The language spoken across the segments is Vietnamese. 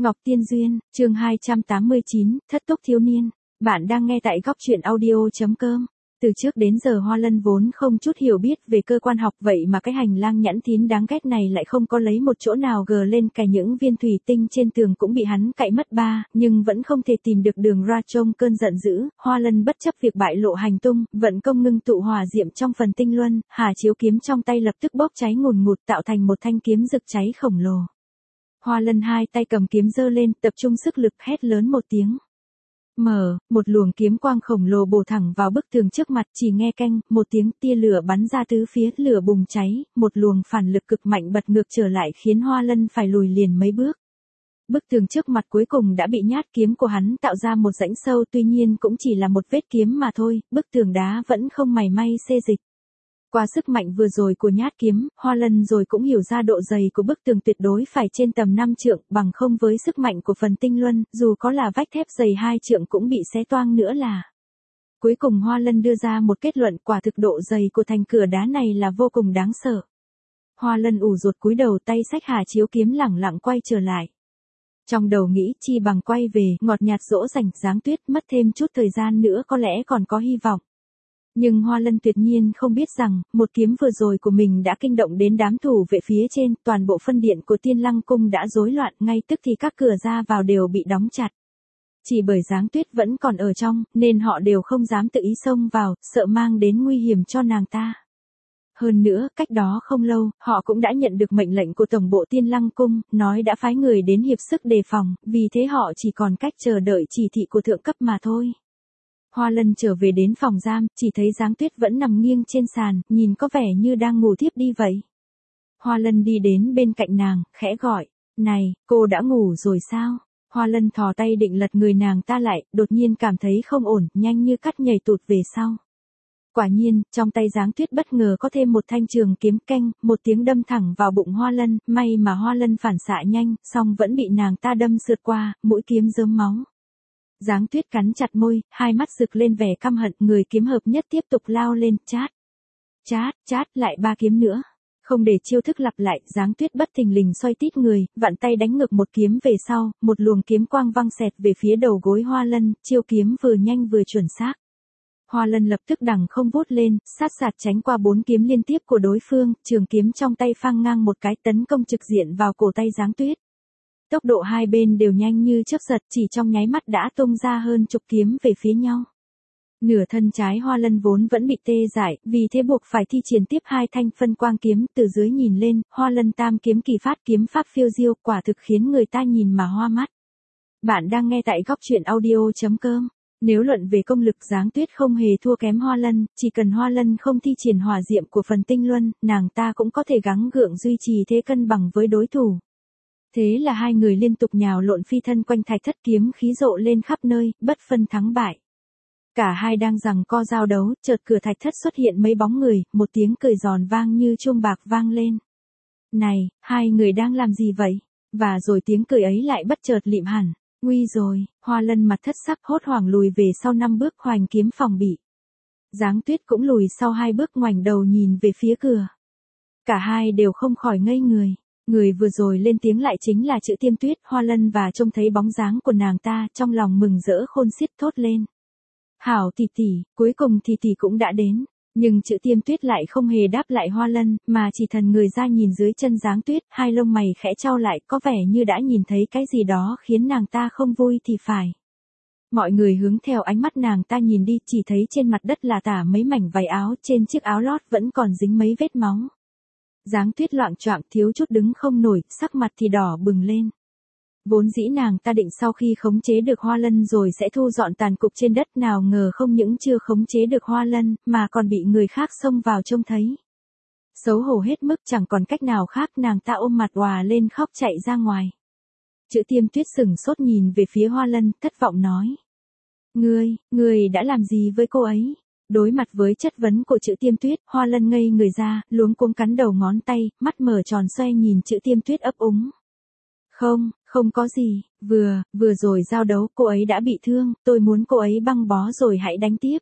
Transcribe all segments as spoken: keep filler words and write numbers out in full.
Ngọc Tiên Duyên, chương hai trăm tám mươi chín, Thất Túc Thiếu Niên. Bạn đang nghe tại góc truyện audio.com. Từ trước đến giờ Hoa Lân vốn không chút hiểu biết về cơ quan học, vậy mà cái hành lang nhẵn thín đáng ghét này lại không có lấy một chỗ nào gờ lên, cả những viên thủy tinh trên tường cũng bị hắn cạy mất ba, nhưng vẫn không thể tìm được đường ra. Trong cơn giận dữ, Hoa Lân bất chấp việc bại lộ hành tung, vận công ngưng tụ hỏa diệm trong phần tinh luân, Hà Chiếu kiếm trong tay lập tức bốc cháy ngùn ngụt, tạo thành một thanh kiếm rực cháy khổng lồ. Hoa Lân hai tay cầm kiếm giơ lên, tập trung sức lực, hét lớn một tiếng. Mở, một luồng kiếm quang khổng lồ bổ thẳng vào bức tường trước mặt, chỉ nghe canh, một tiếng, tia lửa bắn ra tứ phía, lửa bùng cháy, một luồng phản lực cực mạnh bật ngược trở lại khiến Hoa Lân phải lùi liền mấy bước. Bức tường trước mặt cuối cùng đã bị nhát kiếm của hắn tạo ra một rãnh sâu, tuy nhiên cũng chỉ là một vết kiếm mà thôi, bức tường đá vẫn không mảy may xê dịch. Qua sức mạnh vừa rồi của nhát kiếm, Hoa Lân rồi cũng hiểu ra độ dày của bức tường tuyệt đối phải trên tầm năm trượng, bằng không với sức mạnh của phần tinh luân, dù có là vách thép dày hai trượng cũng bị xé toang nữa là. Cuối cùng Hoa Lân đưa ra một kết luận, quả thực độ dày của thành cửa đá này là vô cùng đáng sợ. Hoa Lân ủ rột cúi đầu, tay xách Hà Chiếu kiếm lẳng lặng quay trở lại. Trong đầu nghĩ chi bằng quay về, ngọt nhạt dỗ dành, Giáng Tuyết, mất thêm chút thời gian nữa có lẽ còn có hy vọng. Nhưng Hoa Lân tuyệt nhiên không biết rằng, một kiếm vừa rồi của mình đã kinh động đến đám thủ vệ phía trên, toàn bộ phân điện của Tiên Lăng Cung đã rối loạn, ngay tức thì các cửa ra vào đều bị đóng chặt. Chỉ bởi Giáng Tuyết vẫn còn ở trong, nên họ đều không dám tự ý xông vào, sợ mang đến nguy hiểm cho nàng ta. Hơn nữa, cách đó không lâu, họ cũng đã nhận được mệnh lệnh của Tổng bộ Tiên Lăng Cung, nói đã phái người đến hiệp sức đề phòng, vì thế họ chỉ còn cách chờ đợi chỉ thị của thượng cấp mà thôi. Hoa Lân trở về đến phòng giam, chỉ thấy Giáng Tuyết vẫn nằm nghiêng trên sàn, nhìn có vẻ như đang ngủ thiếp đi vậy. Hoa Lân đi đến bên cạnh nàng, khẽ gọi, này, cô đã ngủ rồi sao? Hoa Lân thò tay định lật người nàng ta lại, đột nhiên cảm thấy không ổn, nhanh như cắt nhảy tụt về sau. Quả nhiên, trong tay Giáng Tuyết bất ngờ có thêm một thanh trường kiếm, canh, một tiếng đâm thẳng vào bụng Hoa Lân, may mà Hoa Lân phản xạ nhanh, song vẫn bị nàng ta đâm sượt qua, mũi kiếm rớm máu. Giáng Tuyết cắn chặt môi, hai mắt rực lên vẻ căm hận, người kiếm hợp nhất tiếp tục lao lên, chát. Chát, chát, lại ba kiếm nữa. Không để chiêu thức lặp lại, Giáng Tuyết bất thình lình xoay tít người, vặn tay đánh ngược một kiếm về sau, một luồng kiếm quang văng xẹt về phía đầu gối Hoa Lân, chiêu kiếm vừa nhanh vừa chuẩn xác. Hoa Lân lập tức đằng không vút lên, sát sạt tránh qua bốn kiếm liên tiếp của đối phương, trường kiếm trong tay phang ngang một cái, tấn công trực diện vào cổ tay Giáng Tuyết. Tốc độ hai bên đều nhanh như chớp giật, chỉ trong nháy mắt đã tung ra hơn chục kiếm về phía nhau. Nửa thân trái Hoa Lân vốn vẫn bị tê dại, vì thế buộc phải thi triển tiếp hai thanh phân quang kiếm, từ dưới nhìn lên, Hoa Lân tam kiếm kỳ phát, kiếm pháp phiêu diêu, quả thực khiến người ta nhìn mà hoa mắt. Bạn đang nghe tại góc truyện audio.com. Nếu luận về công lực, Giáng Tuyết không hề thua kém Hoa Lân, chỉ cần Hoa Lân không thi triển hỏa diệm của phần tinh luân, nàng ta cũng có thể gắng gượng duy trì thế cân bằng với đối thủ. Thế là hai người liên tục nhào lộn phi thân quanh thạch thất, kiếm khí rộ lên khắp nơi, bất phân thắng bại. Cả hai đang giằng co giao đấu, chợt cửa thạch thất xuất hiện mấy bóng người, một tiếng cười giòn vang như chuông bạc vang lên. Này, hai người đang làm gì vậy? Và rồi tiếng cười ấy lại bất chợt lịm hẳn. Nguy rồi, Hoa Lân mặt thất sắc hốt hoảng lùi về sau năm bước, hoành kiếm phòng bị. Giáng Tuyết cũng lùi sau hai bước, ngoảnh đầu nhìn về phía cửa. Cả hai đều không khỏi ngây người. Người vừa rồi lên tiếng lại chính là Chữ Tiêm Tuyết. Hoa Lân và trông thấy bóng dáng của nàng ta, trong lòng mừng rỡ khôn xiết, thốt lên. Hảo tỷ tỷ, cuối cùng thì tỷ cũng đã đến. Nhưng Chữ Tiêm Tuyết lại không hề đáp lại Hoa Lân, mà chỉ thần người ra nhìn dưới chân Giáng Tuyết, hai lông mày khẽ chau lại, có vẻ như đã nhìn thấy cái gì đó khiến nàng ta không vui thì phải. Mọi người hướng theo ánh mắt nàng ta nhìn đi, chỉ thấy trên mặt đất là tả mấy mảnh váy áo, trên chiếc áo lót vẫn còn dính mấy vết máu. Giáng Tuyết loạng choạng, thiếu chút đứng không nổi, sắc mặt thì đỏ bừng lên. Vốn dĩ nàng ta định sau khi khống chế được Hoa Lân rồi sẽ thu dọn tàn cục trên đất, nào ngờ không những chưa khống chế được Hoa Lân, mà còn bị người khác xông vào trông thấy. Xấu hổ hết mức, chẳng còn cách nào khác, nàng ta ôm mặt òa lên khóc chạy ra ngoài. Chữ Tiêm Tuyết sừng sốt nhìn về phía Hoa Lân, thất vọng nói. Ngươi, ngươi đã làm gì với cô ấy? Đối mặt với chất vấn của Chữ Tiêm Tuyết, Hoa Lân ngây người ra, luống cuống cắn đầu ngón tay, mắt mở tròn xoe nhìn Chữ Tiêm Tuyết ấp úng. Không, không có gì, vừa, vừa rồi giao đấu cô ấy đã bị thương, tôi muốn cô ấy băng bó rồi hãy đánh tiếp.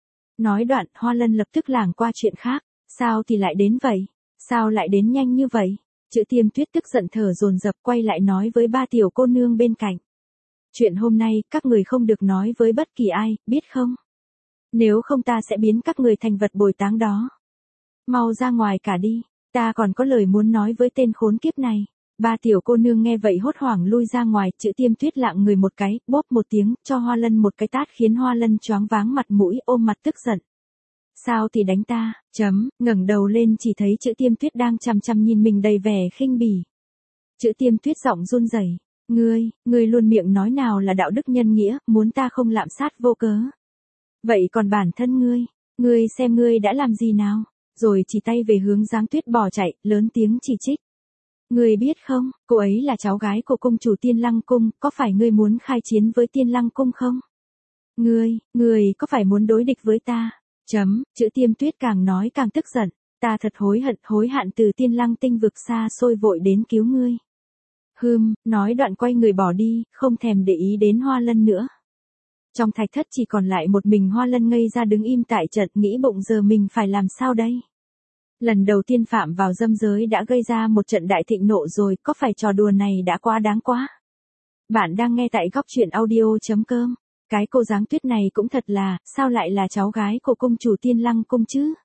Nói đoạn, Hoa Lân lập tức lảng qua chuyện khác, sao thì lại đến vậy? Sao lại đến nhanh như vậy? Chữ Tiêm Tuyết tức giận thở dồn dập quay lại nói với ba tiểu cô nương bên cạnh. Chuyện hôm nay các người không được nói với bất kỳ ai, biết không? Nếu không ta sẽ biến các người thành vật bồi táng đó. Mau ra ngoài cả đi, ta còn có lời muốn nói với tên khốn kiếp này. Ba tiểu cô nương nghe vậy hốt hoảng lui ra ngoài, Chữ Tiêm Tuyết lạng người một cái, bóp một tiếng, cho Hoa Lân một cái tát khiến Hoa Lân choáng váng mặt mũi, ôm mặt tức giận. Sao thì đánh ta, chấm, ngẩng đầu lên chỉ thấy Chữ Tiêm Tuyết đang chằm chằm nhìn mình đầy vẻ khinh bỉ. Chữ Tiêm Tuyết giọng run rẩy, ngươi, ngươi luôn miệng nói nào là đạo đức nhân nghĩa, muốn ta không lạm sát vô cớ. Vậy còn bản thân ngươi, ngươi xem ngươi đã làm gì nào, rồi chỉ tay về hướng Giáng Tuyết bỏ chạy, lớn tiếng chỉ trích. Ngươi biết không, cô ấy là cháu gái của cung chủ Tiên Lăng Cung, có phải ngươi muốn khai chiến với Tiên Lăng Cung không? Ngươi, ngươi có phải muốn đối địch với ta? Chấm, Chữ Tiêm Tuyết càng nói càng tức giận, ta thật hối hận, hối hạn từ Tiên Lăng tinh vực xa xôi vội đến cứu ngươi. Hừm, nói đoạn quay người bỏ đi, không thèm để ý đến Hoa Lân nữa. Trong thạch thất chỉ còn lại một mình Hoa Lân ngây ra đứng im tại trận, nghĩ bụng giờ mình phải làm sao đây? Lần đầu tiên phạm vào dâm giới đã gây ra một trận đại thịnh nộ rồi, có phải trò đùa này đã quá đáng quá? Bạn đang nghe tại góc truyện audio.com. Cái cô Giáng Tuyết này cũng thật là, sao lại là cháu gái của cung chủ Tiên Lăng Cung chứ?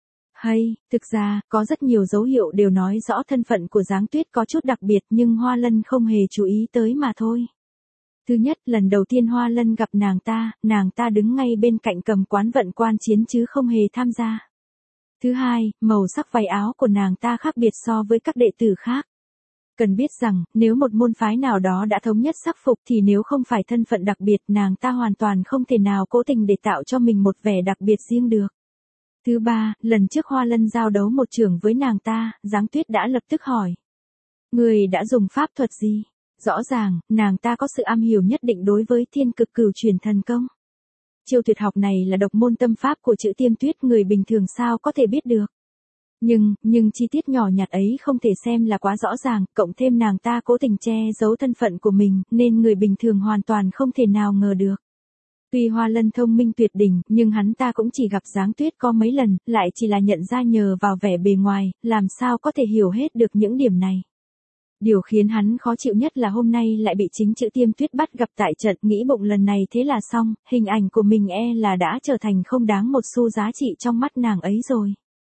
Hay, thực ra, có rất nhiều dấu hiệu đều nói rõ thân phận của Giáng Tuyết có chút đặc biệt nhưng Hoa Lân không hề chú ý tới mà thôi. Thứ nhất, lần đầu tiên Hoa Lân gặp nàng ta, nàng ta đứng ngay bên cạnh cầm quán vận quan chiến chứ không hề tham gia. Thứ hai, màu sắc váy áo của nàng ta khác biệt so với các đệ tử khác. Cần biết rằng, nếu một môn phái nào đó đã thống nhất sắc phục thì nếu không phải thân phận đặc biệt nàng ta hoàn toàn không thể nào cố tình để tạo cho mình một vẻ đặc biệt riêng được. Thứ ba, lần trước Hoa Lân giao đấu một trường với nàng ta, Giáng Tuyết đã lập tức hỏi. Người đã dùng pháp thuật gì? Rõ ràng, nàng ta có sự am hiểu nhất định đối với Thiên Cực Cửu Chuyển thần công. Chiêu tuyệt học này là độc môn tâm pháp của Chữ Tiêm Tuyết, người bình thường sao có thể biết được. Nhưng, nhưng chi tiết nhỏ nhặt ấy không thể xem là quá rõ ràng, cộng thêm nàng ta cố tình che giấu thân phận của mình, nên người bình thường hoàn toàn không thể nào ngờ được. Tuy Hoa Lân thông minh tuyệt đỉnh, nhưng hắn ta cũng chỉ gặp Giáng Tuyết có mấy lần, lại chỉ là nhận ra nhờ vào vẻ bề ngoài, làm sao có thể hiểu hết được những điểm này. Điều khiến hắn khó chịu nhất là hôm nay lại bị chính Chữ Tiêm Tuyết bắt gặp tại trận, nghĩ bụng lần này thế là xong, hình ảnh của mình e là đã trở thành không đáng một xu giá trị trong mắt nàng ấy rồi.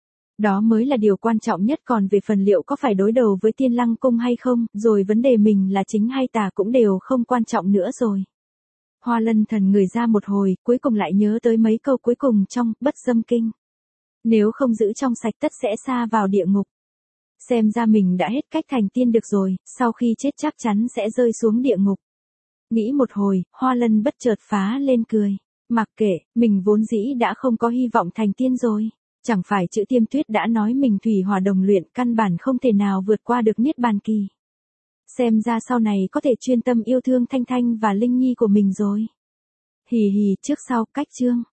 Đó mới là điều quan trọng nhất, còn về phần liệu có phải đối đầu với Tiên Lăng Cung hay không, rồi vấn đề mình là chính hay tà cũng đều không quan trọng nữa rồi. Hoa Lân thần người ra một hồi, cuối cùng lại nhớ tới mấy câu cuối cùng trong Bất Dâm Kinh. Nếu không giữ trong sạch tất sẽ sa vào địa ngục. Xem ra mình đã hết cách thành tiên được rồi, sau khi chết chắc chắn sẽ rơi xuống địa ngục. Nghĩ một hồi, Hoa Lân bất chợt phá lên cười. Mặc kệ, mình vốn dĩ đã không có hy vọng thành tiên rồi. Chẳng phải Chữ Tiêm Tuyết đã nói mình thủy hỏa đồng luyện, căn bản không thể nào vượt qua được niết bàn kỳ. Xem ra sau này có thể chuyên tâm yêu thương Thanh Thanh và Linh Nhi của mình rồi. Hì hì, trước sau, cách chương.